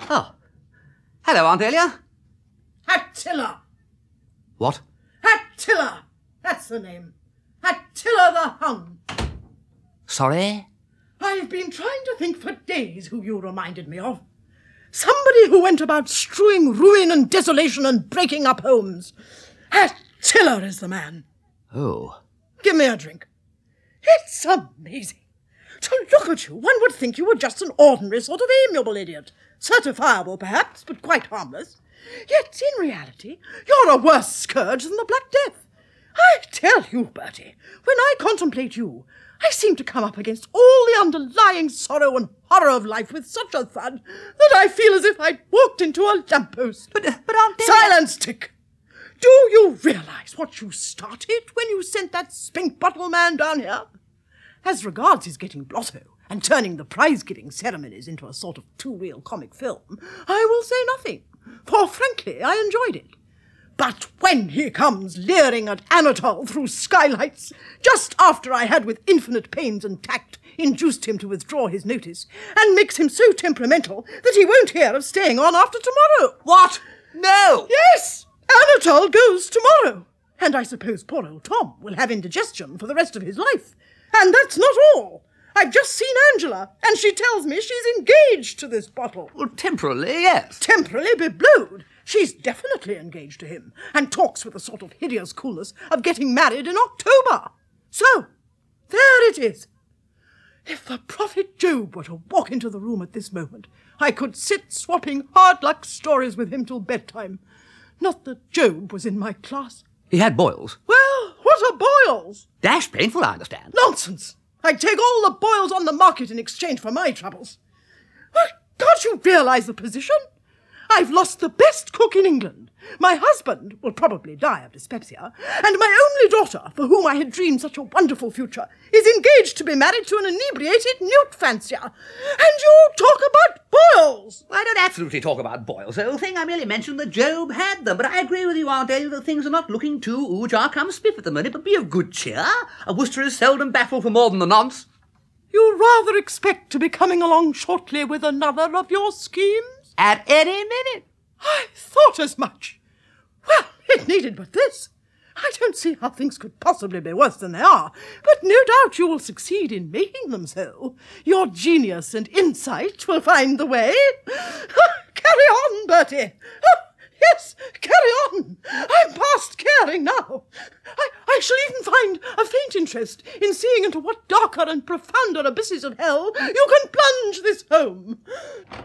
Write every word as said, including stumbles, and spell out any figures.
Oh. Hello, Aunt Elia. Attila! What? Attila! That's the name. Attila the Hun. Sorry? I've been trying to think for days who you reminded me of. Somebody who went about strewing ruin and desolation and breaking up homes. Attila is the man. Oh. Give me a drink. It's amazing. To look at you, one would think you were just an ordinary sort of amiable idiot. Certifiable, perhaps, but quite harmless. Yet, in reality, you're a worse scourge than the Black Death. I tell you, Bertie, when I contemplate you, I seem to come up against all the underlying sorrow and horror of life with such a thud that I feel as if I'd walked into a lamppost. But, uh, but Aunt Elia... Silence, Dick! Do you realise what you started when you sent that spink bottle man down here? As regards his getting blotto and turning the prize-giving ceremonies into a sort of two-reel comic film, I will say nothing, for frankly I enjoyed it. But when he comes leering at Anatole through skylights, just after I had with infinite pains and tact induced him to withdraw his notice, and makes him so temperamental that he won't hear of staying on after tomorrow. What? No! Yes! Anatole goes tomorrow. And I suppose poor old Tom will have indigestion for the rest of his life. And that's not all. I've just seen Angela, and she tells me she's engaged to this bottle. Well, temporarily, yes. Temporarily be blowed. She's definitely engaged to him, and talks with a sort of hideous coolness of getting married in October. So, there it is. If the prophet Job were to walk into the room at this moment, I could sit swapping hard luck stories with him till bedtime. Not that Job was in my class. He had boils. Well, what are boils? Dash painful, I understand. Nonsense. I'd take all the boils on the market in exchange for my troubles. Well, can't you realise the position? I've lost the best cook in England. My husband will probably die of dyspepsia, and my only daughter, for whom I had dreamed such a wonderful future, is engaged to be married to an inebriated newt fancier. And you talk about boils! I don't absolutely talk about boils, old thing. I merely mentioned that Job had them, but I agree with you, Aunt Elia, that things are not looking too ooh jar come spiff at the minute, but be of good cheer. A Worcester is seldom baffled for more than the nonce. You rather expect to be coming along shortly with another of your schemes? At any minute. I thought as much. Well, it needed but this. I don't see how things could possibly be worse than they are, but no doubt you will succeed in making them so. Your genius and insight will find the way. Carry on, Bertie. Oh, yes, carry on. I'm past caring now. I, I shall even find a faint interest in seeing into what darker and profounder abysses of hell you can plunge this home.